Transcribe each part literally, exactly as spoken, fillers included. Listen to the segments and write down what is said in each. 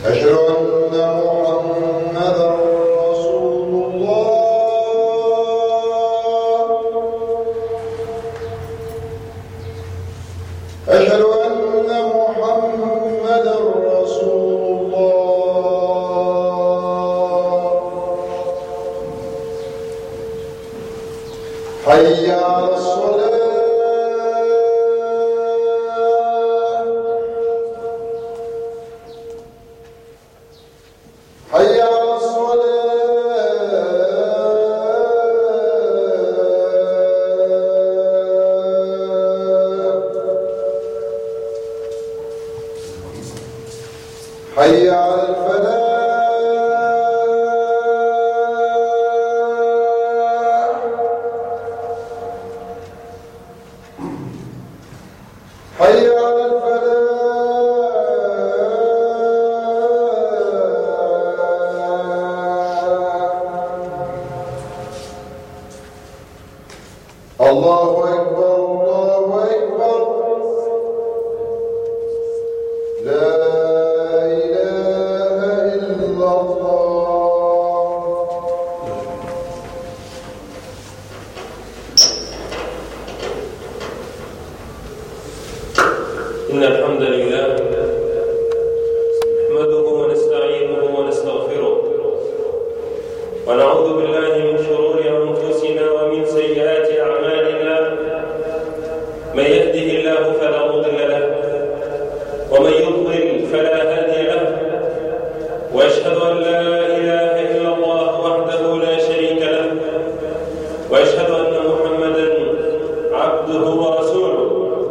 أشهد أن محمدًا رسول الله. أشهد أن محمدًا رسول الله. حي على الصلاة. حي على الصلاة. حي على الفلاح. حي على الفلاح. الله أكبر الله أكبر. لا إله إلا الله. إن الحمد لله نحمده ونستعينه ونستغفره ونعوذ بالله من شرور أنفسنا ومن سيئات أعمالنا. من يهده الله فلا مضل له ومن يضلل فلا هادي له، وأشهد أن لا إله إلا الله وحده لا شريك له، وأشهد أن محمدا عبده ورسوله.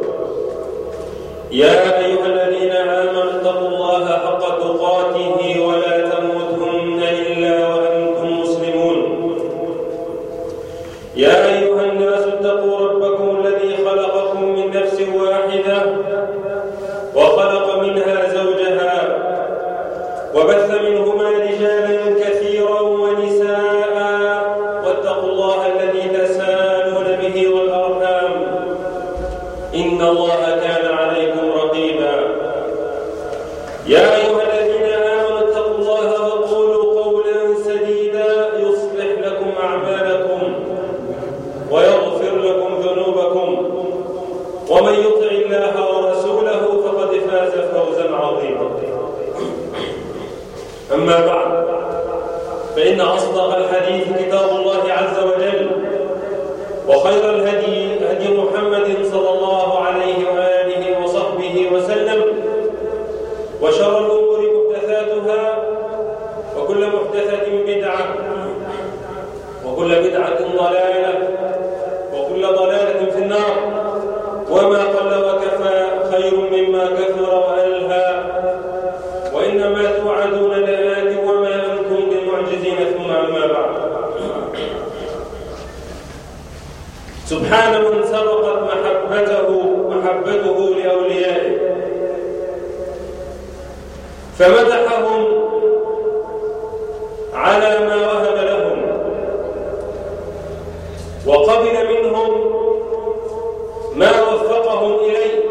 يا أيها الذين آمنوا اتقوا الله حق تقاته ولا تموتن إلا وأنتم مسلمون. يا أيها الناس اتقوا ربكم الذي خلقكم من نفس واحدة وخلق منها زوجها وبث منهما رجالا كثيرا ونساء، واتقوا الله الذي تساءلون به والأرحام إن الله كان عليكم رقيبا. يا أيها الذين آمنوا اتقوا الله وقولوا قولا سديدا يصلح لكم أعمالكم ويغفر لكم ذنوبكم، ومن يطع الله ورسوله فقد فاز فوزا عظيما. أما بعد، فإن أصدق الحديث كتاب الله عز وجل، وخير الهدي هدي محمد صلى الله عليه وآله وصحبه وسلم، وشر الأمور محدثاتها، وكل محدثة بدعة، وكل بدعة ضلالة، وكل ضلالة في النار. وما قل وكفى خير مما كثر وألهى، وإنما توعدون لآت وما أنتم بمعجزين. ثم أما بعد، سبحان من سبقت محبته محبته لأوليائه فمدحهم على ما وهب لهم، وقبل منهم ما وفقهم إليه،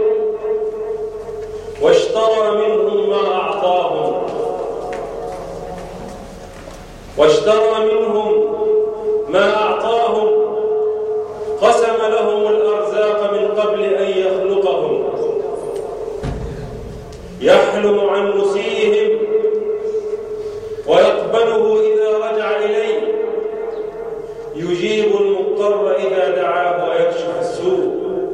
واشترى منهم ما أعطاهم، واشترى منهم ما أعطاهم، قسم لهم الأرزاق من قبل أن يخلقهم، يحلم عن مسيهم ويقبله إذا رجع إليه، يجيب المضطر إذا دعاه ويكشف السوء.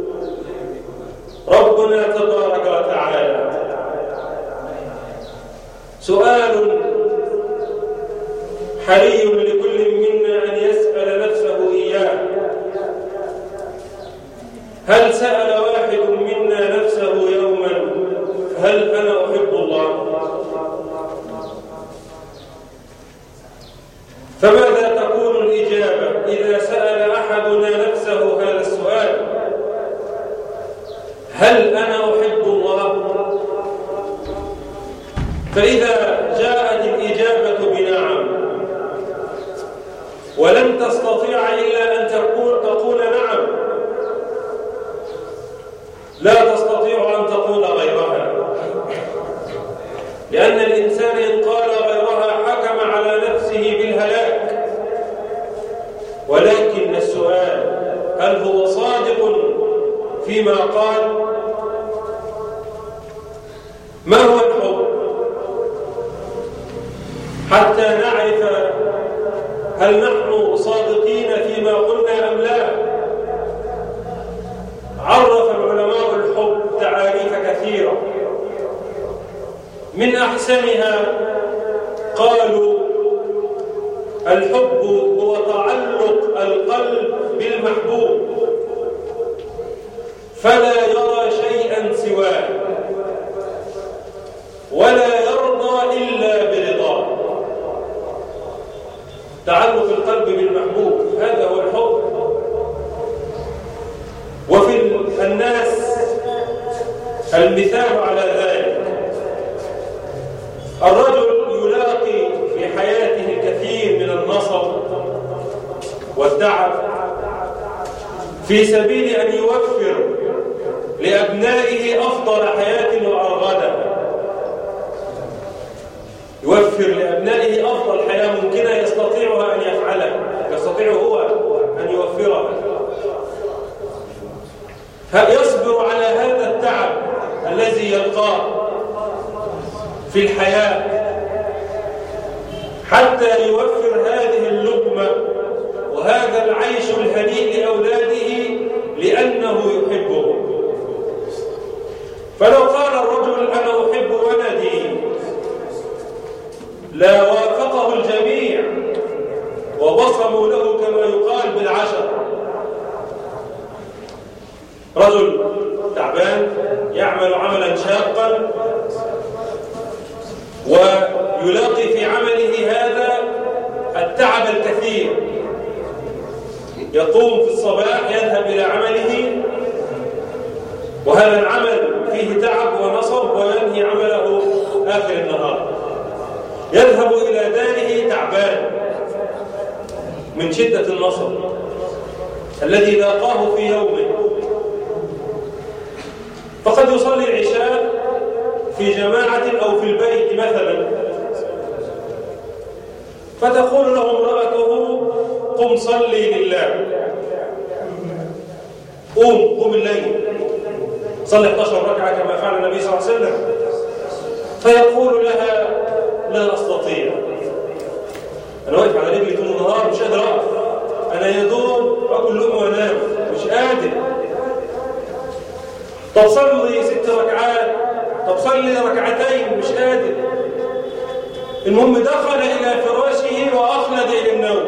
ربنا تبارك وتعالى سؤال حري لكل منا أن يسأل نفسه إياه. هل سأل واحد منا نفسه يوما هل أنا أحب الله؟ فماذا تكون الإجابة إذا سأل أحدنا نفسه هذا السؤال؟ هل أنا أحب الله؟ فإذا جاءت الإجابة بنعم ولن تستطيع إلا أن تقول, تقول نعم، لا تستطيع أن تقول غيرها، لأن الإنسان إن قال غيرها حكم على نفسه بالهلاك. ولكن السؤال: هل هو صادق فيما قال؟ ما هو الحب؟ حتى نعرف هل نحن صادقين فيما قلنا أم لا. عرف العلماء الحب تعاريف كثيرة، من أحسنها قالوا: الحب هو تعلق القلب بالمحبوب فلا يرى شيئا سواه ولا يرضى إلا برضاه. تعلق القلب بالمحبوب هذا هو الحب. وفي الناس المثال على ذلك: الرجل يلاقي في حياته الكثير من النصب والتعب في سبيل أن يوفر لأبنائه أفضل حياة وأرغدها، يوفر لأبنائه أفضل حياة ممكنة يستطيعها أن يفعلها، يستطيع هو أن يوفرها. يصبر على هذا التعب الذي يلقاه في الحياة حتى يوفر هذه اللقمة وهذا العيش الهنيء لأولاده لأنه يحبهم. فلو قال الرجل: أنا أحب ولدي، لا وافقه الجميع وبصموا له كما يقال بالعشر. رجل تعبان يعمل عملا شاقا ويلاقي في عمله هذا التعب الكثير، يقوم في الصباح يذهب إلى عمله وهذا العمل فيه تعب ونصب وينهي عمله آخر النهار، يذهب إلى داره تعبان من شدة النصب الذي لاقاه في يومه. فقد يصلي العشاء في جماعة أو في البيت مثلا، فتقول له امرأته: قم صلي لله، قوم قم الليل صلي احد عشر ركعة كما فعل النبي صلى الله عليه وسلم. فيقول لها: لا أستطيع، أنا واقف على رجلي طول النهار مش قادر أقف، أنا يا دوب أكل لقمة وأنام مش قادر. طب صلي ست ركعات، طب صلي ركعتين مش قادر. المهم دخل إلى فراشه وأخلد إلى النوم،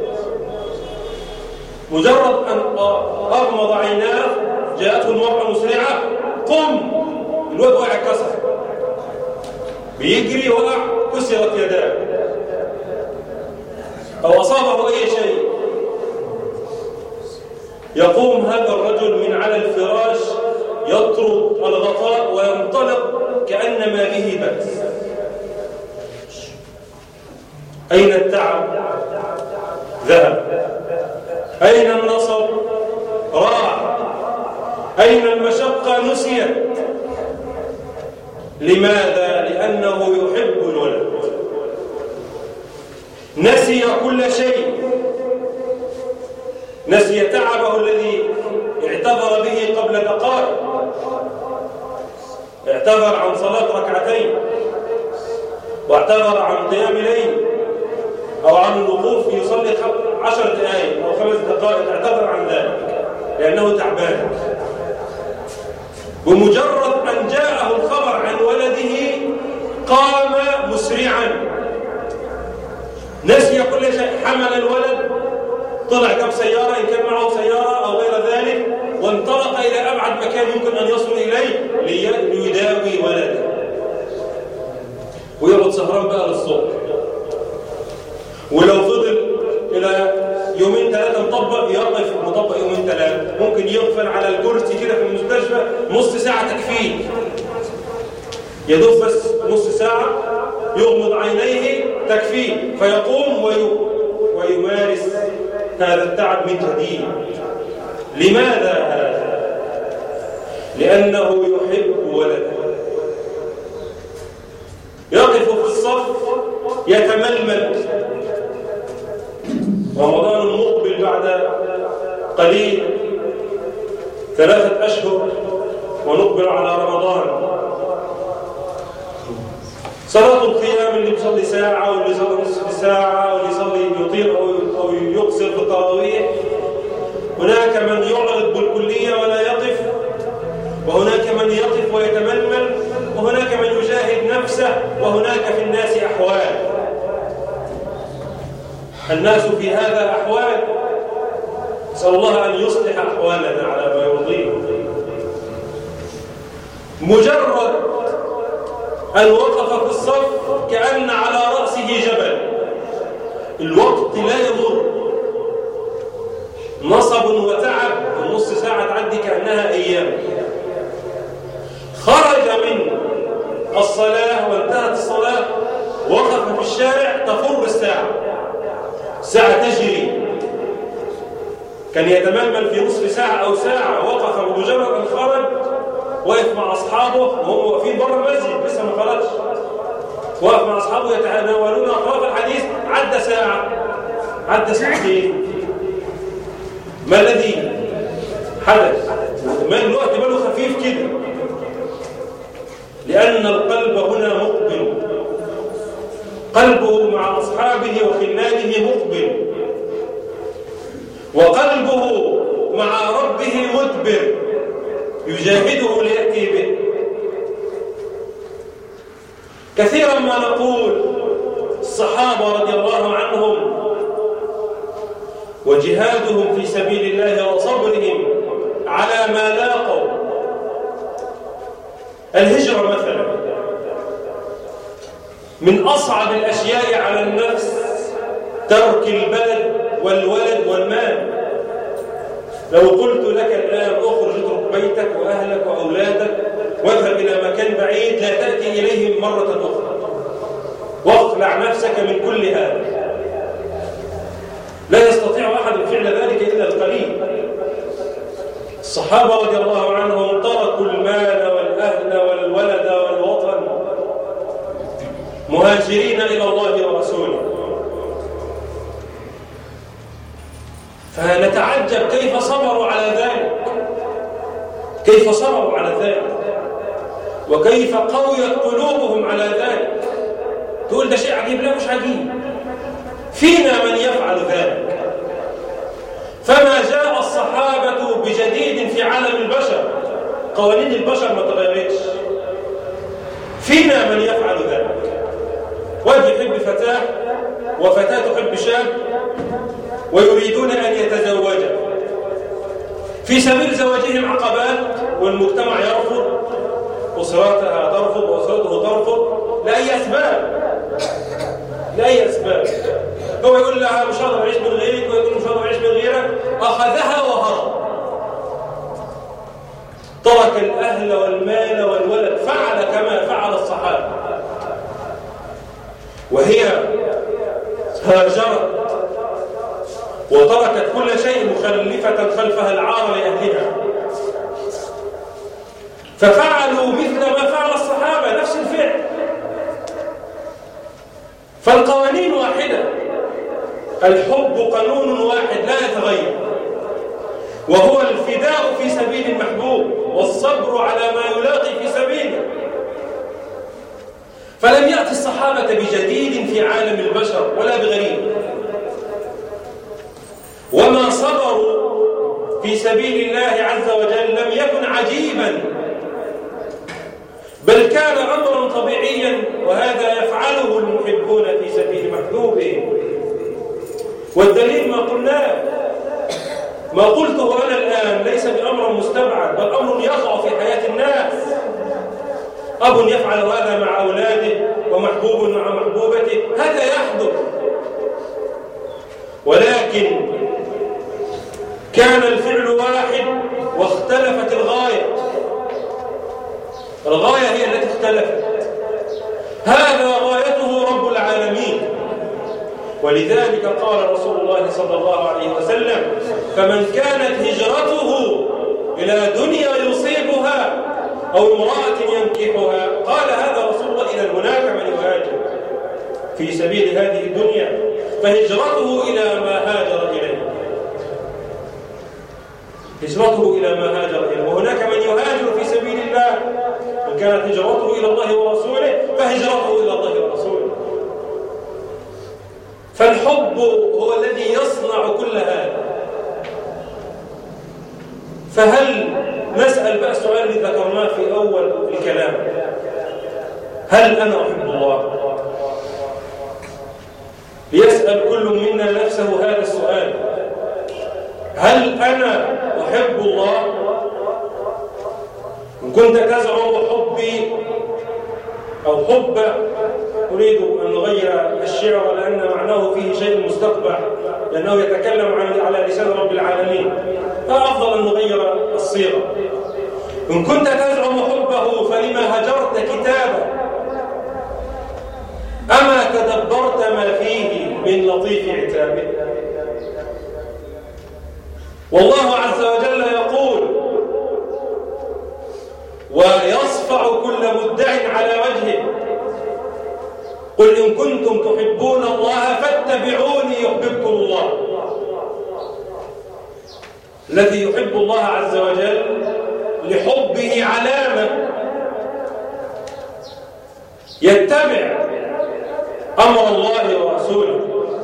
مجرد أن أغمض عيناه جاءته المرأة مسرعة: قم. الواد وقع كسر، بيجري وقع كسرت يداه أو أصابه أي شيء. يقوم هذا الرجل من على الفراش يطرد الغطاء وينطلق كأنما به بأس. أين التعب؟ ذهب. أين النصب؟ راح. أين المشقة؟ نسيت. لماذا؟ لأنه يحب الولد، نسي كل شيء، نسي تعبه الذي اعتذر به قبل دقائق، اعتذر عن صلاة ركعتين واعتذر عن قيام ليل أو عن الوقوف يصلي عشر دقائق أو خمس دقائق، اعتذر عن ذلك لأنه تعبان. بمجرد أن جاءه الخبر عن ولده قام مسرعا، نسي كل شيء، حمل الولد، طلع جاب سيارة إن كان معه سيارة أو غير ذلك، وانطلق إلى أبعد مكان يمكن أن يصل إليه ليداوي ولده، ويقعد سهران بقى للصبح. ولو فضل إلى يومين ثلاثة مطبق يقف مطبق يومين ثلاثة، ممكن يغفل على الكرسي كده في المستشفى نص ساعة تكفيه، يدوب بس نص ساعة يغمض عينيه تكفيه، فيقوم ويمارس هذا التعب من جديد. لماذا هذا؟ لأنه يحب ولده. يا يتململ. رمضان مقبل بعد قليل، ثلاثة أشهر ونقبل على رمضان. صلاة القيام اللي بيصلي ساعة واللي يصلي نصف ساعة واللي يصلي يطيل أو يقصر في التراويح. هناك من يعرض بالكلية ولا يقف، وهناك من يقف ويتململ، وهناك من يجاهد نفسه، وهناك في الناس أحوال. الناس في هذا أحوال، نسأل الله أن يصلح أحوالنا على ما يرضيه. مجرد أن وقف في الصف كأن على رأسه جبل، الوقت لا يمر، نصب وتعب، النص ساعة تعدي كأنها أيام. خرج من الصلاة وانتهت الصلاة، وقف في الشارع تفر الساعة، الساعة تجري. كان يتململ في نصف ساعة أو ساعة، وقف بمجرد أن خرج، وقف مع أصحابه وهم واقفين بره المسجد لسه ما خرجش، وقف مع أصحابه يتناولون أطراف الحديث، عدى ساعة، عدى ساعتين. ما الذي حدث؟ ما الوقت باله خفيف كده، لأن القلب هنا مقبل، قلبه مع أصحابه وخلاده مقبل، وقلبه مع ربه مدبر يجاهده ليأتي به. كثيرا ما نقول الصحابة رضي الله عنهم وجهادهم في سبيل الله وصبرهم على ما لاقوا. الهجرة مثلا من أصعب الأشياء على النفس، ترك البلد والولد والمال. لو قلت لك الآن اخرج اترك بيتك وأهلك وأولادك واذهب إلى مكان بعيد لا تأتي إليهم مرة أخرى، واخلع نفسك من كل هذا، لا يستطيع أحد فعل ذلك إلا القليل. الصحابة رضي الله عنهم تركوا المال والأهل والولد والوطن مهاجرين إلى الله ورسوله. فنتعجب كيف صبروا على ذلك، كيف صبروا على ذلك، وكيف قويت قلوبهم على ذلك. تقول ده شيء عجيب، لا مش عجيب، فينا من يفعل ذلك. فما جاء الصحابة بجديد في عالم البشر، قوانين البشر ما تغيرتش، فينا من يفعل ذلك. واحد يحب فتاة وفتاة تحب شاب ويريدون أن يتزوجا، في سبيل زواجهم عقبات، والمجتمع يرفض، أسرتها ترفض وأسرته ترفض لأي أسباب، لأي أسباب. هو يقول لها مش هقدر أعيش من غيرك، ويقول مش هقدر أعيش من غيرك، أخذها وهرب، ترك الأهل والمال والولد، فعل كما فعل الصحابة. وهي هاجرت وتركت كل شيء مخلفة خلفها العار لأهلها، ففعلوا مثل ما فعل الصحابة، نفس الفعل. فالقوانين واحدة، الحب قانون واحد لا يتغير، وهو الفداء في سبيل المحبوب والصبر على ما يلاقي في سبيله. فلم يأتي الصحابة بجديد في عالم البشر ولا بغريب، وما صبروا في سبيل الله عز وجل لم يكن عجيبا، بل كان أمرا طبيعيا، وهذا يفعله المحبون في سبيل محبوبهم. والدليل ما قلناه، ما قلته أنا الآن ليس بأمر مستبعد، بل أمر يقع في حياة الناس. أب يفعل هذا مع أولاده، ومحبوب مع محبوبته، هذا يحدث. ولكن كان الفعل واحد واختلفت الغاية، الغاية هي التي اختلفت. هذا غايته رب العالمين، ولذلك قال رسول الله صلى الله عليه وسلم: فمن كانت هجرته إلى دنيا يصيبها أو امرأة ينكحها، قال هذا رسول الله: إذا هناك من يهاجر. في سبيل هذه الدنيا فهجرته إلى ما هاجر إليه هجرته إلى ما هاجر إليه وهناك من يهاجر في سبيل الله من كانت هجرته إلى الله ورسوله فهجرته إلى الله ورسوله. فالحب هو الذي يصنع كل هذا. فهل نسأل بقى السؤال الذي ذكرناه في أول الكلام، هل أنا أحب الله؟ ليسأل كل منا نفسه هذا السؤال، هل أنا أحب الله؟ إن كنت تزعم حبي أو حب، أريد أن نغير الشعر لأن معناه فيه شيء مستقبح لأنه يتكلم عن على لسان رب العالمين، فأفضل أن نغير الصيغة. إن كنت تزعم حبه فلما هجرت كتابه؟ أما تدبرت ما فيه من لطيف عتابه؟ والله عز وجل يقول ويصفع كل مدع على وجهه قل إن كنتم تحبون الله فاتبعوني يحببكم الله. الذي يحب الله عز وجل لحبه علامة يتبع أمر الله ورسوله،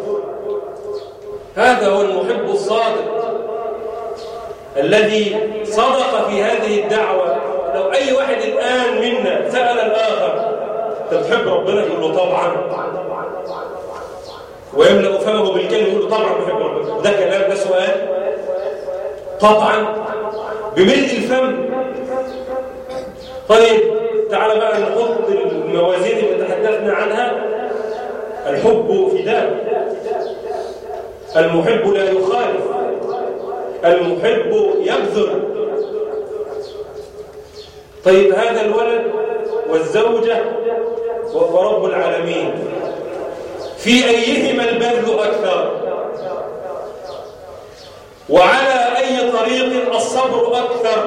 هذا هو المحب الصادق الذي صدق في هذه الدعوة. لو أي واحد الآن منا سأل الآخر أنت بتحب ربنا؟ يقول له طبعا، ويملأ فمه بالكلمة يقول له طبعا بحب ربنا. ده كلام؟ ده سؤال؟ طبعا بملء الفم. طيب تعال بقى نحط الموازين اللي تحدثنا عنها. الحب فداء، المحب لا يخالف، المحب يبذل. طيب هذا الولد والزوجة ورب العالمين في أيهما البذل أكثر؟ وعلى أي طريق الصبر أكثر؟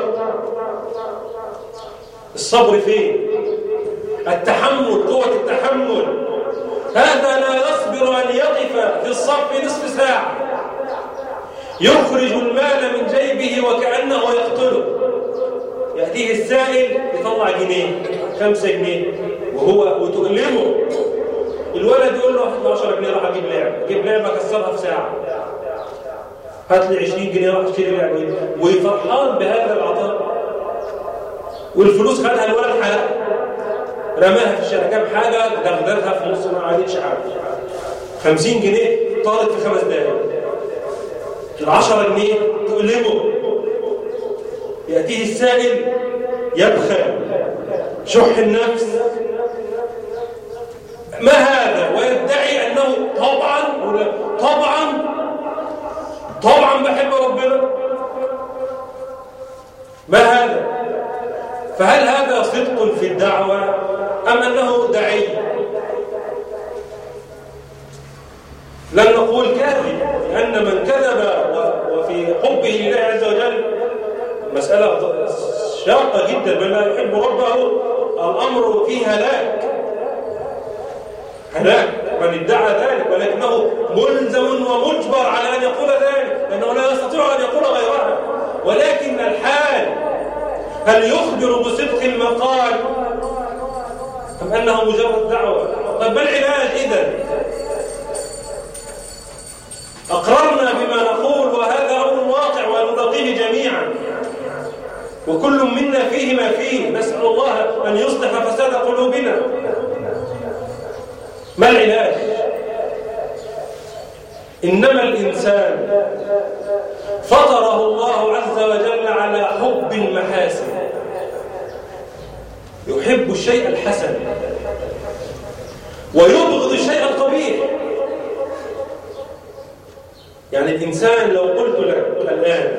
الصبر فين؟ التحمل، قوة التحمل. هذا لا يصبر أن يقف في الصف نصف ساعة يخرج المال من جيبه وكأنه يقتله. يأتيه السائل يطلع جنيه خمسة جنيه وهو وتؤلمه. الولد يقول له هات لي عشرة جنيه راح أجيب لعبة، أجيب لعبة أكسرها في ساعة. هات لي عشرين جنيه راح أشتري لعبة، ويفرحان بهذا العطاء. والفلوس خدها الولد حلقها رماها في الشارع، كام حاجة دغدغها في نص ما عادتش حاجة. خمسين جنيه طارت في خمس دقايق. العشرة جنيه تؤلمه. يأتيه السائل يبخل، شح النفس. ما هذا؟ ويدعي أنه طبعا طبعا طبعا بحب ربنا. ما هذا؟ فهل هذا صدق في الدعوة أم أنه دعي؟ لن نقول كاذب، لأن من كذب وفي حبه لله عز وجل مسألة شاقة جدا. من لا يحب ربه الأمر فيه هلاك هلاك من ادعى ذلك، ولكنه ملزم ومجبر على أن يقول ذلك لأنه لا يستطيع أن يقول غيرها. ولكن الحال هل يخبر بصدق المقال أم أنه مجرد دعوة؟ طيب ما العلاج إذن؟ أقررنا بما نقول وهذا أمر واقع ونلاقيه جميعا، وكل منا فيه ما فيه. نسأل الله أن يصلح فساد قلوبنا. ما العلاج؟ إنما الإنسان فطره الله عز وجل على حب المحاسن، يحب الشيء الحسن ويبغض الشيء القبيح. يعني الإنسان لو قلت لك الآن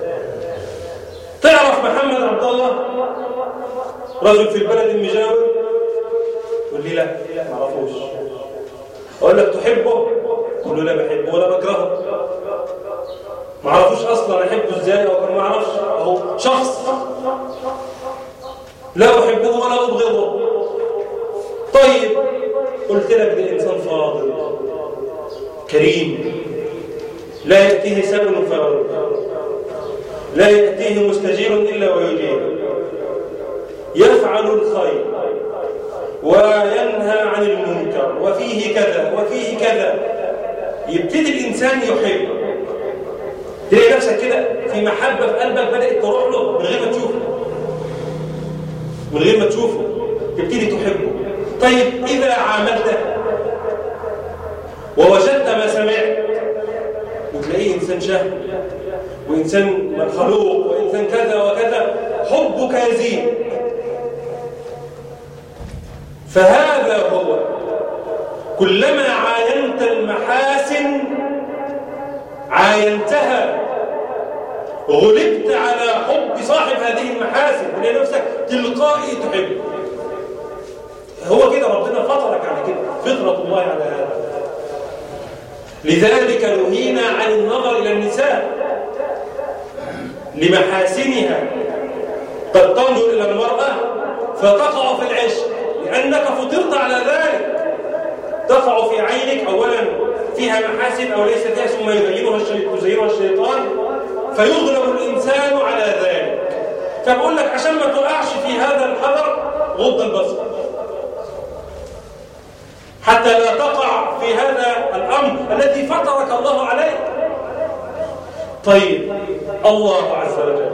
تعرف محمد عبد الله رجل في البلد المجاور؟ تقول لي لا ما اعرفوش. اقول لك تحبه؟ تقول له لا بحبه ولا بكرهه. ما اعرفوش اصلا، احبه ازاي او ما اعرفش. اهو شخص لا احبه ولا ابغضه. طيب قلت لك ده إنسان فاضل كريم، لا يأتيه سبل فارغ، لا يأتيه مستجير إلا ويجيب، يفعل الخير وينهى عن المنكر، وفيه كذا وفيه كذا. يبتدي الإنسان يحب، تلاقي نفسك كده في محبة في قلبك بدأت تروح له من غير ما تشوفه، من غير ما تشوفه تبتدي تحبه. طيب إذا عاملته ووجدت ما سمعت وتلاقيه إنسان شهم وإنسان خلوق وإنسان كذا وكذا، حبك يزيد. فهذا هو، كلما عاينت المحاسن عاينتها غلبت على حب صاحب هذه المحاسن، ولنفسك نفسك تلقائي تحب. هو كده ربنا فطرك على كده، فطرة الله على هذا. لذلك نهينا عن النظر إلى النساء لمحاسنها. قد تنظر إلى المرأة فتقع في العشق لأنك فطرت على ذلك، تقع في عينك أولا فيها محاسن أو ليس فيها، ثم يزينها الشيطان, الشيطان فيغلب الإنسان على ذلك. فبقول لك عشان ما تقعش في هذا الحذر غض البصر حتى لا تقع في هذا الأمر الذي فطرك الله عليه. طيب الله عز وجل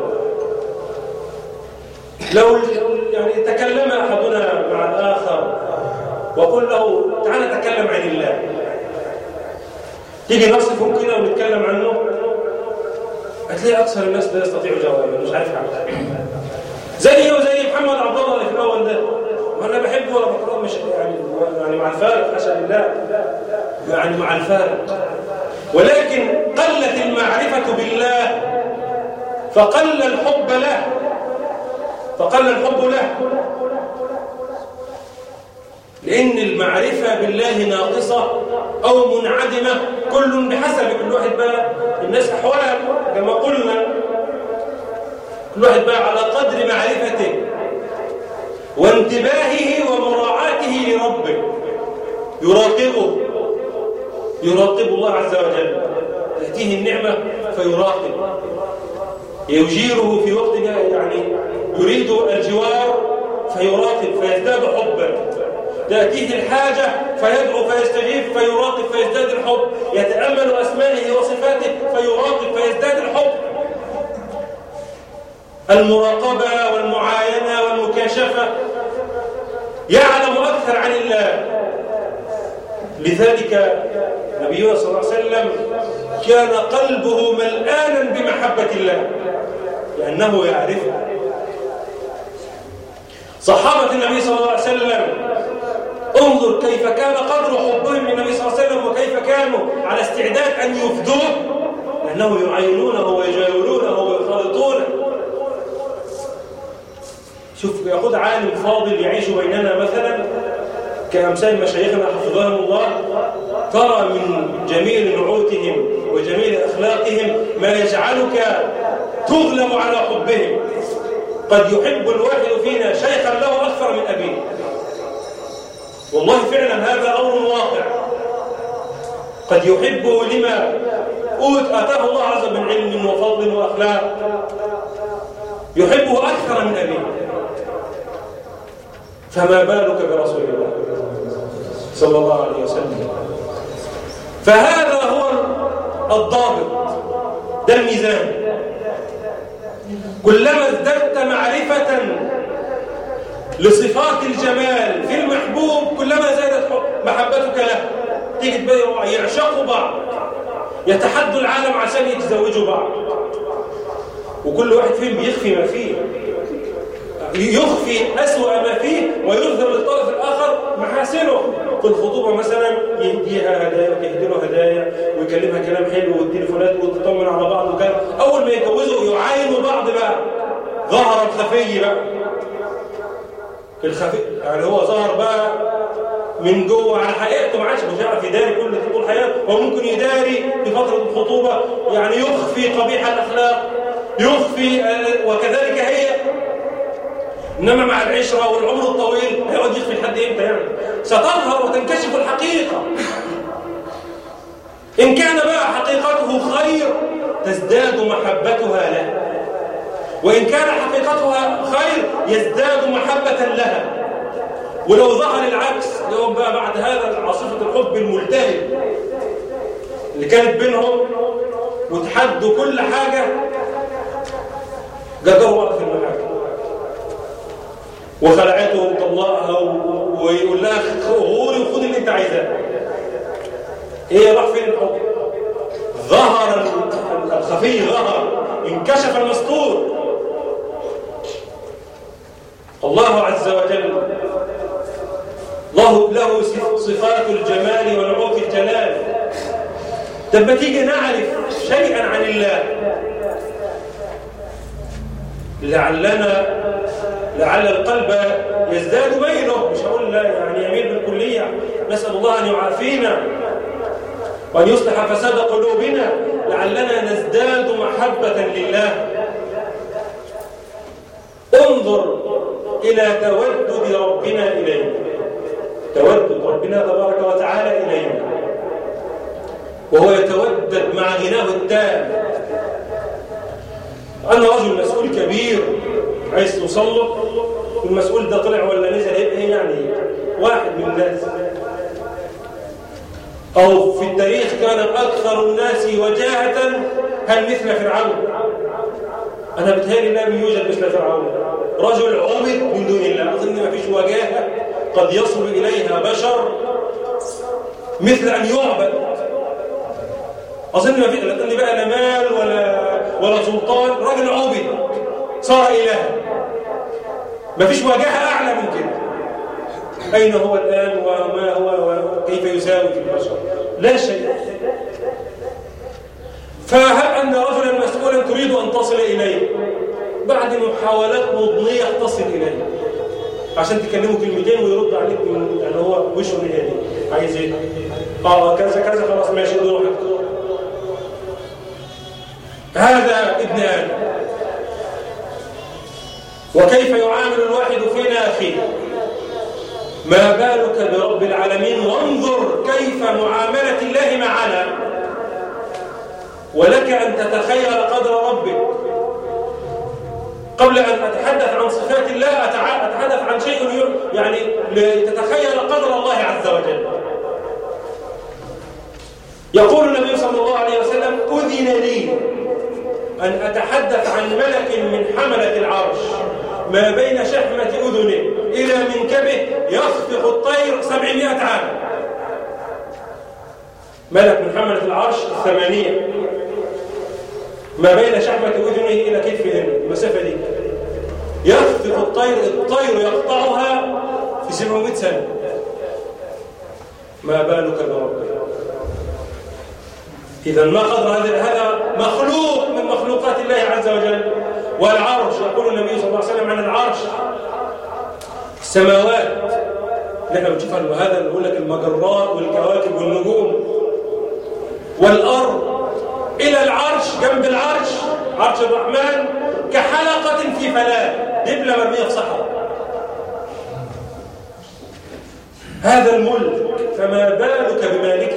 لو يعني تكلم أحدنا مع الآخر وقل له تعالى نتكلم عن الله، تيجي نصفه كده ونتكلم عنه، هتلاقي أكثر الناس لا يستطيع جوابه، مش عارف حاجة. زيه وزي محمد عبد الله اللي في الأول ده، وأنا بحبه ولا بكرهه، مش يعني يعني مع الفارق حاشا لله، يعني مع الفارق. ولكن قلت المعرفة بالله فقل الحب له، فقل الحب له، لأن المعرفة بالله ناقصة أو منعدمة، كل بحسب كل واحد بقى الناس أحوال كما قلنا، كل واحد بقى على قدر معرفته وانتباهه ومراعاته لربه، يراقبه، يراقب الله عز وجل، تأتيه النعمة فيراقب، يجيره في وقت يعني يريد الجوار فيراقب فيزداد حبا، تأتيه الحاجة فيدعو فيستجيب فيراقب فيزداد الحب، يتأمل أسمائه وصفاته فيراقب فيزداد الحب. المراقبة والمعاينة والمكاشفة، يعلم أكثر عن الله. لذلك نبينا صلى الله عليه وسلم كان قلبه ملآنا بمحبة الله لأنه يعرفه. صحابة النبي صلى الله عليه وسلم انظر كيف كان قدر حبهم للنبي صلى الله عليه وسلم، وكيف كانوا على استعداد أن يفدوه لأنه يعينونه ويجاورونه ويخالطونه. شوف يقول عالم فاضل يعيش بيننا مثلا كأمثال مشايخنا حفظهم الله، ترى من جميل نعوتهم وجميل أخلاقهم ما يجعلك تغلب على حبهم. قد يحب الواحد فينا شيخا له أكثر من أبيه، والله فعلا هذا أمر واقع. قد يحبه لما آتاه الله عز وجل من علم وفضل وأخلاق، يحبه أكثر من أبيه، فما بالك برسول الله صلى الله عليه وسلم. فهذا هو الضابط، ده الميزان. كلما ازددت معرفة لصفات الجمال في المحبوب كلما زادت محبتك له. تيجي تبقى يعشقوا بعض، يتحدوا العالم عشان يتزوجوا بعض، وكل واحد فيهم بيخفي ما فيه، يخفي أسوأ ما فيه ويظهر للطرف الآخر محاسنه. في الخطوبة مثلا يهديها هدايا ويهدي له هدايا ويكلمها كلام حلو والتليفونات وتطمن على بعض وكلام. أول ما يتجوزوا يعاينوا بعض بقى، ظهر الخفي بقى، الخفي يعني هو ظهر بقى من جوه على حقيقته، ما عادش مش هيعرف يداري كل طول حياته. هو ممكن يداري في فترة الخطوبة، يعني يخفي قبيح الأخلاق، يخفي، وكذلك هي. إنما مع العشرة والعمر الطويل هيقعد يخفي لحد إمتى؟ يعني ستظهر وتنكشف إن كان بقى حقيقته خير تزداد محبتها له، وإن كان حقيقتها خير يزداد محبة لها. ولو ظهر العكس، لو بقى بعد هذا عاصفة الحب الملتهب اللي كانت بينهم وتحدوا كل حاجة، جدروا بعض في المحاكم وخلعته وطلقها ويقول لها غوري وخد اللي انت عايزاه. ايه راح فين الحب؟ ظهر الخفي، ظهر، انكشف المستور. الله عز وجل له له صفات الجمال ونعوت الجلال. لما تيجي نعرف شيئا عن الله لعلنا لعل القلب يزداد ميله، مش هقول لا يعني يميل بالكلية، نسأل الله أن يعافينا وأن يصلح فساد قلوبنا، لعلنا نزداد محبة لله. انظر إلى تودد ربنا إلينا، تودد ربنا تبارك وتعالى إلينا، وهو يتودد مع غناه التام. أنا رجل مسؤول كبير عايز توصل له، المسؤول ده طلع ولا نزل ايه يعني واحد من الناس، أو في التاريخ كان أكثر الناس وجاهة هل مثل فرعون. أنا بتهيألي لم يوجد مثل فرعون، رجل عبد من دون الله. أظن ما فيش وجاهة قد يصل إليها بشر مثل أن يعبد. أظن ما في لأن بقى لا مال ولا ولا سلطان، رجل عبد صار إلها. ما فيش وجاهة أعلى من كده. أين هو الآن وما هو وكيف يساوي في البشر؟ لا شيء. فهل أن رجلا مسؤولا تريد أن تصل إليه بعد محاولات مضنية تصل إليه عشان تكلمه كلمتين ويرد عليك من يعني هو وشه نهائي عايز ايه؟ اه كذا كذا خلاص ماشي روح. هذا ابن آدم. وكيف يعامل الواحد فينا أخيه؟ ما بالك برب العالمين؟ وانظر كيف معاملة الله معنا. ولك أن تتخيل قدر ربك. قبل أن أتحدث عن صفات الله أتحدث عن شيء يعني لتتخيل قدر الله عز وجل. يقول النبي صلى الله عليه وسلم: أذن لي أن أتحدث عن ملك من حملة العرش ما بين شحمة أذنه إلى منكبه يخفق الطير سبعمائة عام. ملك من حملة العرش الثمانية ما بين شحمة أذنه إلى كتف أذنه، المسافة دي يخفق الطير، الطير يقطعها في سبعمائة سنة. ما بالك بربك؟ إذا ما قدر هذا هذا مخلوق من مخلوقات الله عز وجل. والعرش، يقول النبي صلى الله عليه وسلم عن العرش: السماوات اللي احنا بنشوفها، هذا نقول لك المجرات والكواكب والنجوم، والأرض إلى العرش، جنب العرش عرش الرحمن كحلقة في فلاة، دبلة مرمية في صحراء. هذا الملك، فما بالك بمالكه؟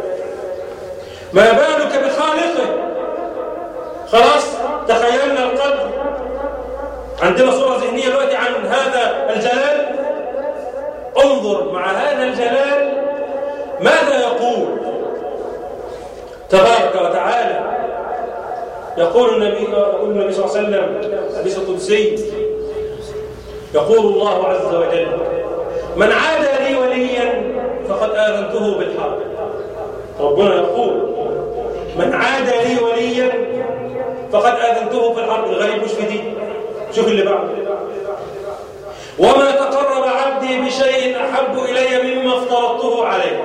ما بالك بخالقه؟ خلاص تخيلنا القدر، عندنا صورة ذهنية دلوقتي عن هذا الجلال. انظر مع هذا الجلال ماذا يقول تبارك وتعالى. يقول النبي يقول النبي صلى الله عليه وسلم حديث قدسي، يقول الله عز وجل: من عادى لي وليا فقد آذنته بالحرب. ربنا يقول: من عادى لي وليا فقد آذنته بالحرب. الغريب مش في دي، شوف اللي بعده: وما تقرب عبدي بشيء أحب إلي مما افترضته عليه،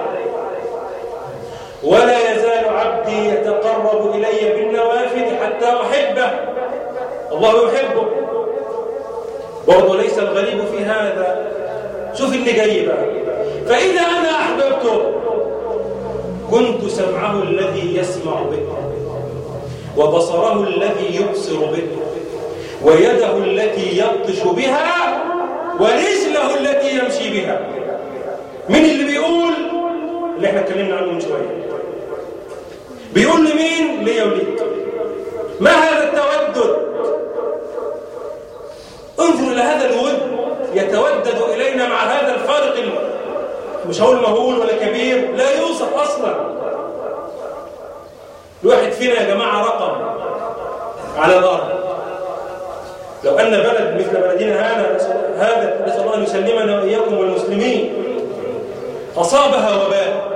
ولا يزال عبدي يتقرب إلي بالنوافل حتى أحبه. الله يحبه. برضه ليس الغريب في هذا، شوف اللي جاي بقى: فإذا أنا أحببته كنت سمعه الذي يسمع به، وبصره الذي يبصر به، ويده التي يبطش بها، ورجله التي يمشي بها. من اللي بيقول اللي احنا اتكلمنا عنه من شويه؟ بيقول لمين؟ ليا وليك. ما هذا التودد؟ انظر إلى هذا الود يتودد إلينا مع هذا الفارق، مش هقول مهول ولا كبير، لا يوصف أصلا. الواحد فينا يا جماعة رقم على الأرض. لو أن بلد مثل بلدنا هذا هذا نسأل الله أن يسلمنا وإياكم والمسلمين أصابها وباء،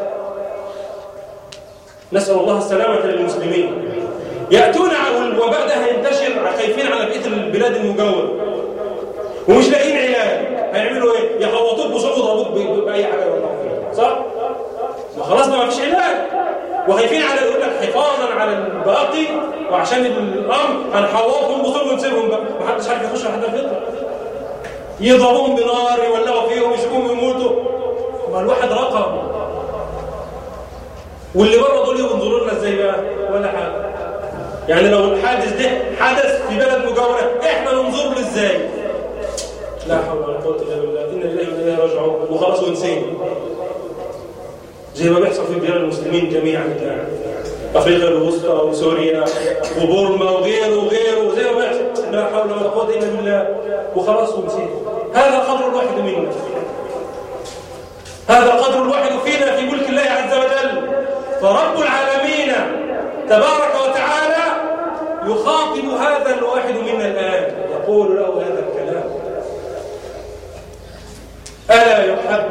نسأل الله السلامة للمسلمين، يأتون والوباء ده هينتشر، خايفين على بقية البلاد المجاورة ومش لاقيين علاج، هيعملوا ايه؟ يحوطوك بصوت ويضربوك بأي حاجة والله، صح؟ ما خلاص ما فيش علاج، وخايفين على يقول لك حفاظا على الباقي وعشان الامر هنحوطهم بصوت ونسيبهم بقى، ما حدش عارف يخش لحد الفطر، يضربوهم بنار، يولعوا فيهم، يسيبوهم يموتوا. ما الواحد رقم، واللي بره دول ينظروا لنا ازاي بقى؟ ولا حاجه. يعني لو الحادث ده حدث في بلد مجاوره احنا ننظر له ازاي؟ لا حول ولا قوه الا بالله، انا لله وانا اليه راجعون، وخلاص ونسينا زي ما بيحصل في بلاد المسلمين جميعا الان، افريقيا الوسطى وسوريا وبورما وغيره وغيره، زي ما بيحصل. لا حول ولا قوه الا بالله، وخلاص ونسينا. هذا قدر الواحد منا، هذا قدر الواحد فينا في ملك الله عز وجل. فرب العالمين تبارك وتعالى يخاطب هذا الواحد منا الآن، يقول له هذا الكلام: ألا يحب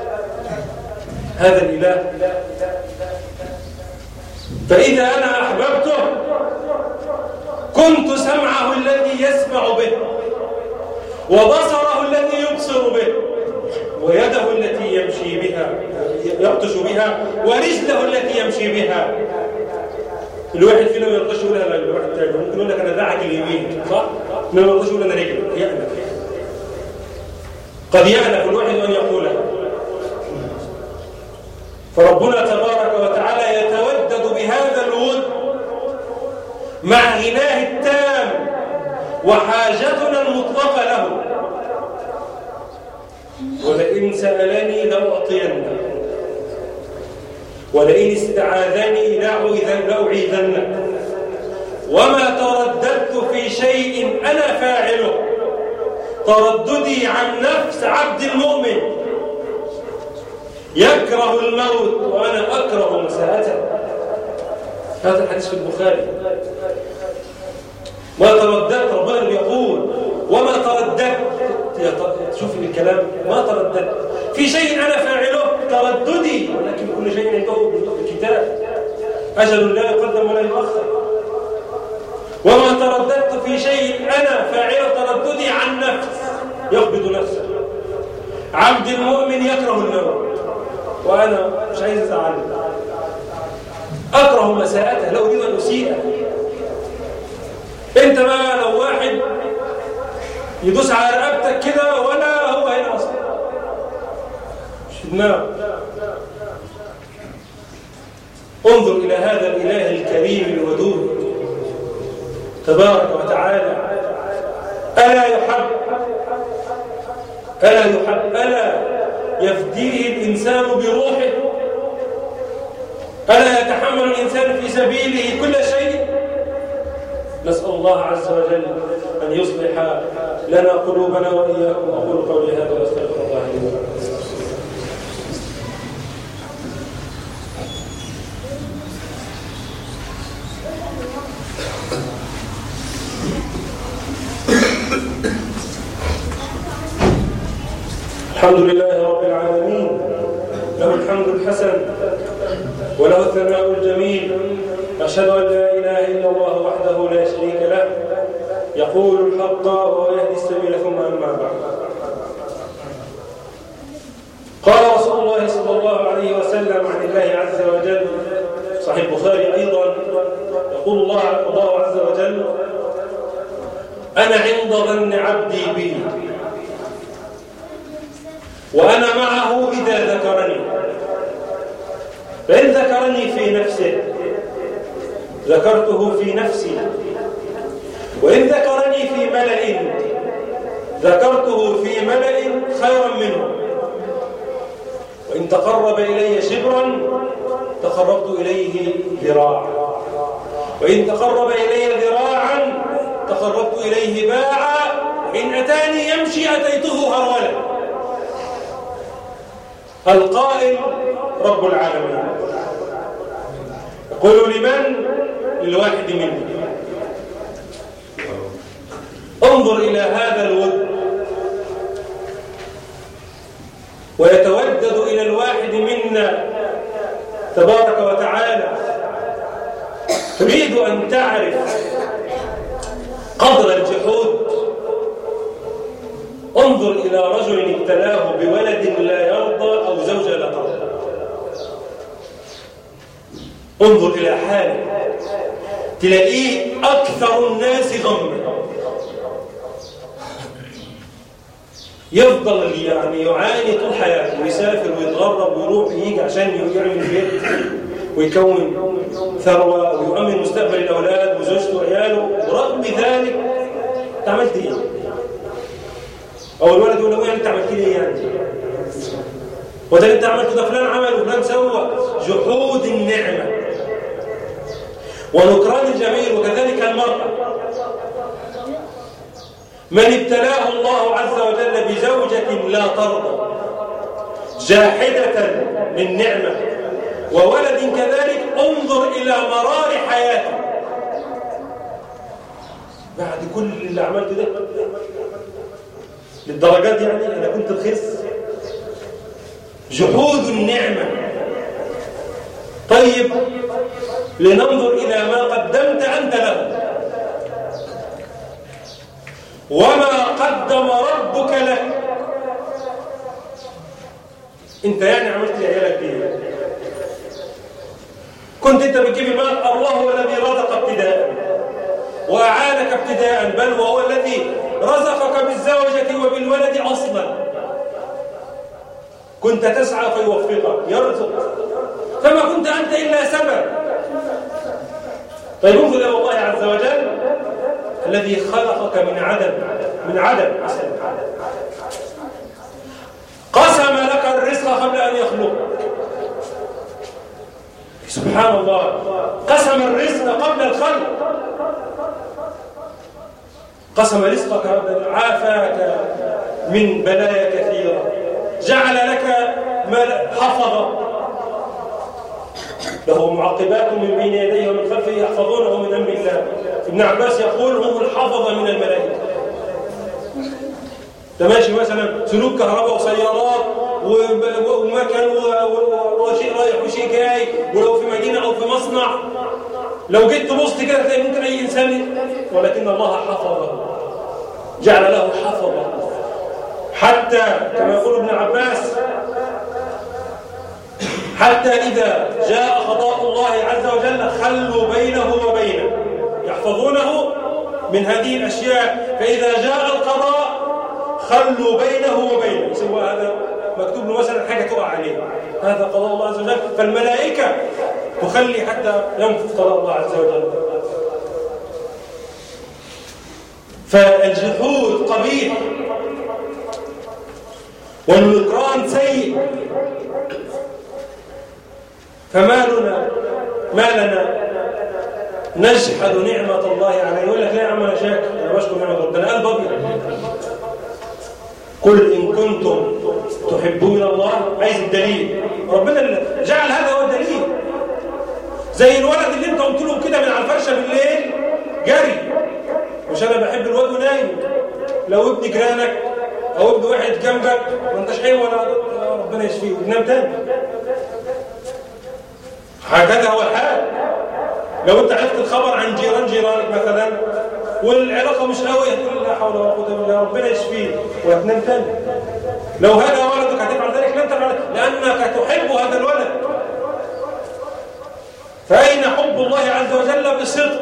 هذا الإله؟ فإذا أنا أحببته كنت سمعه الذي يسمع به، وبصره الذي يبصر به، ويده التي يمشي بها يبطش بها، ورجله التي يمشي بها. الواحد فينا ما يرضاش يقولها للواحد الثاني، ممكن يقول لك انا داعك اليمين، صح؟ ما يرضاش يقول انا رجلي، يأنف. قد يأنف الواحد ان يقولها. فربنا تبارك وتعالى يتودد بهذا الود مع غناه التام وحاجتنا المطلقه له. ولئن سألني لأعطينه، ولئن استعاذني لأعيذنه، وما ترددت في شيء أنا فاعله ترددي عن نفس عبد المؤمن يكره الموت وأنا أكره مساءته. هذا الحديث في البخاري. ما ترددت، ربنا يقول وما ترددت، شوف الكلام، ما ترددت في شيء أنا فاعله ترددي، ولكن كل شيء عنده بالكتاب، أجل لا يقدم ولا يؤخر. وما ترددت في شيء أنا فاعله ترددي عن نفس يقبض نفسه. عبد المؤمن يكره الموت وأنا مش عايز أزعله، أكره مساءته، لا أريد أن أسيئه. أنت بقى لو واحد يدوس على رقبتك كده ولا هو هنا أصلا، مش في دماغه. انظر إلى هذا الإله الكريم الودود تبارك وتعالى. ألا يحب، ألا يحب، ألا يفديه الإنسان بروحه، ألا يتحمل الإنسان في سبيله كل شيء. نسأل الله عز وجل أن يصلح لنا قلوبنا وإياكم. أقول قولي هذا وأستغفر الله لي ولكم. الحمد لله رب العالمين، له الحمد الحسن وله الثناء الجميل. أشهد أن لا إله إلا الله وحده لا شريك له، يقول الحق ويهدي السبيل. ثم أما بعد، قال رسول الله صلى الله عليه وسلم عن الله عز وجل، صحيح البخاري أيضا، يقول الله الله عز وجل: أنا عند ظن عبدي بي وأنا معه إذا ذكرني، فإن ذكرني في نفسه ذكرته في نفسي، وإن ذكرني في ملأ ذكرته في ملأ خيرا منه، وإن تقرب إلي شبرا تقربت إليه ذراعا، وإن تقرب إلي ذراعا تقربت إليه باعا، إن أتاني يمشي أتيته هرولا. القائل رب العالمين يقول لمن؟ للواحد منه. انظر إلى هذا الود، ويتودد إلى الواحد منا تبارك وتعالى. تريد أن تعرف قدر الجحود؟ انظر إلى رجل ابتلاه بولد لا يرضى أو زوجة لا ترضى. انظر إلى حاله، تلاقيه أكثر الناس غما، يفضل يعني يعاني طول حياته، ويسافر ويتغرب ويروح ويجي عشان يعمل بيت ويكون ثروة ويؤمن مستقبل الأولاد وزوجته وعياله، ورغم ذلك أنت عملت إيه؟ أو الولد يقول له يعني أنت عملت ليه يعني؟ وده أنت عملته، ده فلان عمل وفلان سوى. جحود النعمة ونكران الجميل. وكذلك المرأة، من ابتلاه الله عز وجل بزوجة لا ترضى جاحدة للنعمة وولد كذلك، انظر إلى مرار حياته بعد كل اللي عملته ده للدرجات. يعني أنا كنت رخيص. جحود النعمة. طيب لننظر إلى ما قدمت أنت له وما قدم ربك لك. انت يعني عملت لعيالك ايه؟ كنت انت بتجيب المال، الله هو الذي رزق ابتداء واعانك ابتداء، بل وهو الذي رزقك بالزوجة وبالولد اصلا. كنت تسعى فيوفقك يرزق، فما كنت انت الا سبب. طيب انظر الى الله عز وجل الذي خلقك من عدم من عدم قسم لك الرزق قبل أن يخلقك. سبحان الله، قسم الرزق قبل الخلق، قسم رزقك، عافاك من بلايا كثيرة، جعل لك حفظة له معقبات من بين يديه ومن خلفه يحفظونه من أمر الله. ابن عباس يقول هم الحفظة من الملائكة. تماشي مثلا سلوك كهرباء وسيارات ومكن وشيء رايح وشيء جاي، ولو في مدينة أو في مصنع، لو جيت تبص كده تلاقي ممكن أي إنسان، ولكن الله حفظه، جعل له حفظة. حتى كما يقول ابن عباس حتى إذا جاء قضاء الله عز وجل خلوا بينه وبينه، يحفظونه من هذه الأشياء، فإذا جاء القضاء خلوا بينه وبينه. سوى هذا مكتوب له مثلا حاجة تقع عليه، هذا قضاء الله عز وجل، فالملائكة تخلي حتى ينفذ قضاء الله عز وجل. فالجحود قبيح والنكران سيء. فما لنا ما لنا نجحد نعمة الله عليه. يقول لك لا يا عم أنا شاكر، أنا بشكر نعمة ربنا، قلب أبيض. قل إن كنتم تحبون الله، عايز الدليل، ربنا اللي جعل هذا هو الدليل. زي الولد اللي انت قلت له كده من على الفرشة بالليل جري، مش أنا بحب الواد ونايم. لو ابن جيرانك أو ابن واحد جنبك ما انتش حي ولا ربنا يشفيه وتنام تاني. هكذا هو الحال. لو انت عرفت الخبر عن جيران جيرانك مثلا والعلاقه مش قويه، تقول لا حول ولا قوه الا بالله ربنا يشفيه وتنام تاني. لو هذا ولدك هتفعل ذلك؟ لن تفعل، لانك تحب هذا الولد. فاين حب الله عز وجل بصدق؟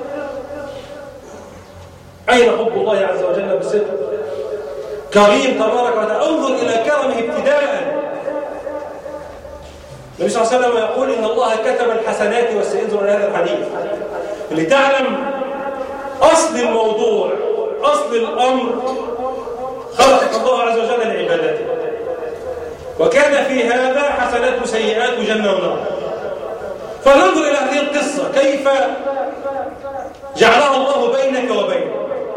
اين حب الله عز وجل بصدق؟ كريم تبارك وتعالى. انظر الى كرمه ابتداء. النبي صلى الله عليه وسلم يقول إن الله كتب الحسنات والسيئات. انظر إلى هذا الحديث لتعلم أصل الموضوع، أصل الأمر. خلقك الله عز وجل لعبادته، وكان في هذا حسنات وسيئات وجنة ونار. فننظر إلى هذه القصة كيف جعلها الله بينك وبينه.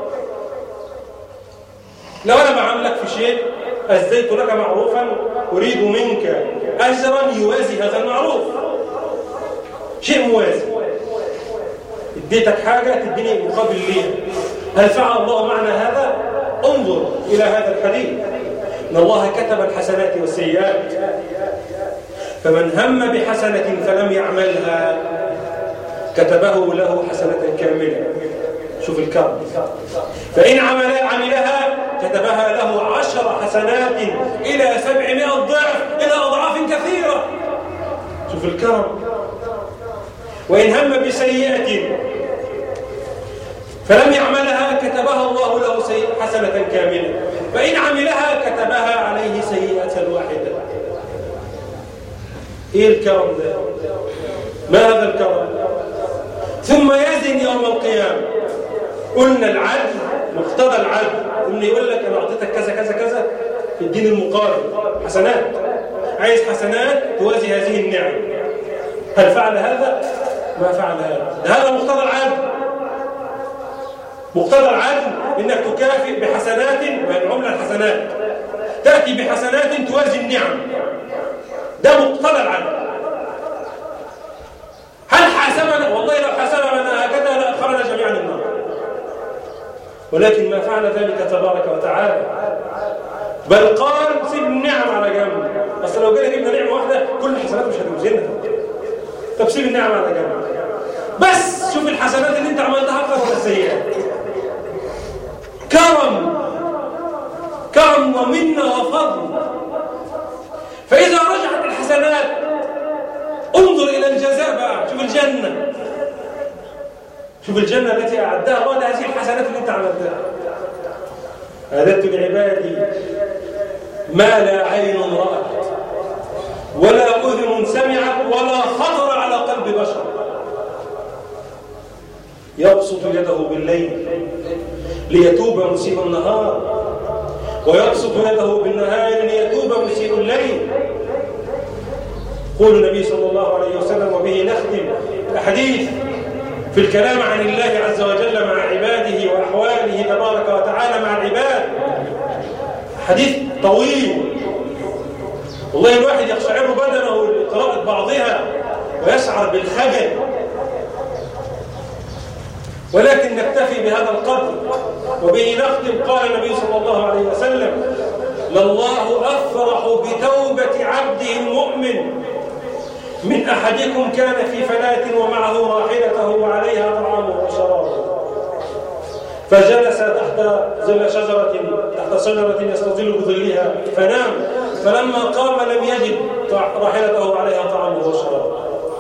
لو أنا بعملك في شيء أزديت لك معروفا أريد منك أجرا يوازي هذا المعروف، شيء موازي، اديتك حاجة تديني مقابل ليها. هل فعل الله معنا هذا؟ انظر إلى هذا الحديث، إن الله كتب الحسنات والسيئات، فمن هم بحسنة فلم يعملها كتبه له حسنة كاملة. شوف الكرم، فإن عمل عملها كتبها له عشر حسنات إلى سبعمائة ضعف إلى أضعاف كثيرة. شوف الكرم. وإن هم بسيئة فلم يعملها كتبها الله له حسنة كاملة، فإن عملها كتبها عليه سيئة واحدة. إيه الكرم ده؟ ما هذا الكرم؟ ثم يزن يوم القيامة. قلنا العدل، مقتضى العدل إنه يقول لك أنا أعطيتك كذا كذا كذا في الدين المقابل حسنات، عايز حسنات توازي هذه النعم. هل فعل هذا؟ ما فعل هذا. هذا مقتضى العدل. مقتضى العدل إنك تكافئ بحسنات، ويدعمنا الحسنات تأتي بحسنات توازي النعم. ده مقتضى العدل. هل حاسبنا؟ والله لو حاسبنا هكذا لأخرنا جميعا النار، ولكن ما فعل ذلك تبارك وتعالى، بل قال سيب النعم على جنب. أصل لو جينا جبنا نعمة واحدة كل الحسنات مش هتوزنها. طب سيب النعم على جنب، بس شوف الحسنات اللي انت عملتها أكثر ولا السيئات. كرم، كرم ومنة وفضل. فإذا رجعت الحسنات انظر إلى الجزاء بقى. شوف الجنة، شوف الجنة التي أعدها الله لهذه الحسنات اللي انت عملتها. أعددت لعبادي ما لا عين رأت ولا أذن سمعت ولا خطر على قلب بشر. يبسط يده بالليل ليتوب مسيء النهار، ويبسط يده بالنهار ليتوب مسيء الليل. قول النبي صلى الله عليه وسلم، وبه نختم الحديث في الكلام عن الله عز وجل مع عباده وأحواله تبارك وتعالى مع العباد. حديث طويل والله، الواحد يقشعر بدنه لقراءة بعضها ويشعر بالخجل، ولكن نكتفي بهذا القدر. وبه نختم. قال النبي صلى الله عليه وسلم: لله أفرح بتوبة عبده المؤمن من أحدكم كان في فلاة ومعه راحلته وعليها طعامه وشرابه، فجلس تحت ظل شجرة تحت شجرة يستظل بظلها فنام، فلما قام لم يجد راحلته وعليها طعامه وشرابه،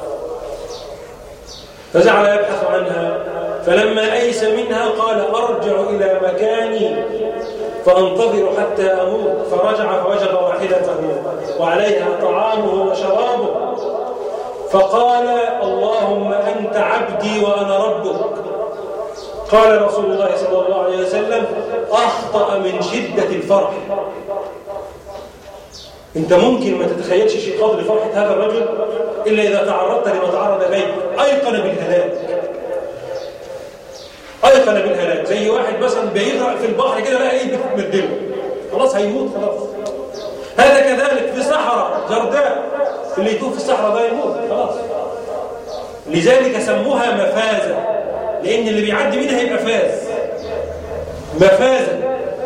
فجعل يبحث عنها، فلما أيس منها قال: أرجع إلى مكاني فأنتظر حتى أموت، فرجع فوجد راحلته وعليها طعامه وشرابه، فقال: اللهم أنت عبدي وأنا ربك. قال رسول الله صلى الله عليه وسلم: أخطأ من شدة الفرح. أنت ممكن ما تتخيلش شيء قدر فرحة هذا الرجل إلا إذا تعرضت لما تعرض إليه. أيقن بالهلاك، أيقن بالهلاك. زي واحد مثلا بيغرق في البحر كده لا إيه بتمدله، خلاص هيموت خلاص. هذا كذلك في صحراء جرداء، اللي يتوه في الصحراء ده يموت خلاص. لذلك سموها مفازة، لأن اللي بيعدي منها يبقى فاز. مفازة.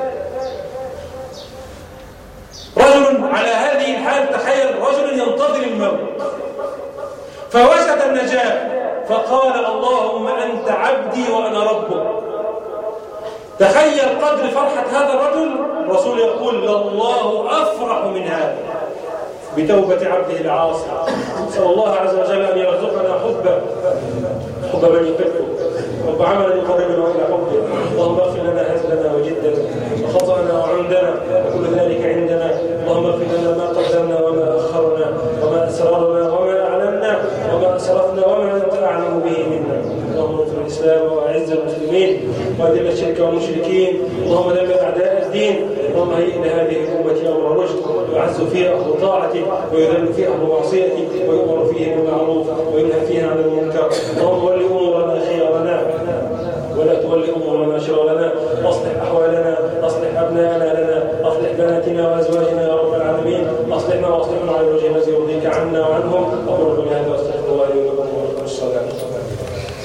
رجل على هذه الحال، تخيل رجل ينتظر الموت فوجد النجاة فقال: اللهم أنت عبدي وأنا ربك. تخيل قدر فرحة هذا الرجل. الرسول يقول: لله أفرح من هذا بتوبة عبده العاصي. نسأل الله عز وجل أن يرزقنا حبه، حب من يحبه، رب عمل يقربنا إلى حبه. اللهم اغفر لنا هزلنا وجدنا وخطأنا وعمدنا وكل ذلك عندنا. اللهم اغفر لنا ما قدمنا وما أخرنا وما أسررنا وما أعلنا وما أسرفنا وما أنت أعلم به منا. اللهم انصر الإسلام وأعز المسلمين وأذل الشرك والمشركين اللهم دمر أعداء الدين. اللهم هيئ لهذه الأمة أمر رشد يعز فيها أهل طاعتك ويذل فيها أهل معصيتك ويؤمر فيه بالمعروف وينهى فيها عن المنكر. اللهم ول أمورنا خيارنا ولا تولي أمورنا شرارنا. أصلح أحوالنا، أصلح أبناءنا لنا، أصلح بناتنا وأزواجنا يا رب العالمين. أصلحنا وأصلحنا على الوجه الذي يرضيك عنا وعنهم. أقول قولي هذا واستغفر الله لي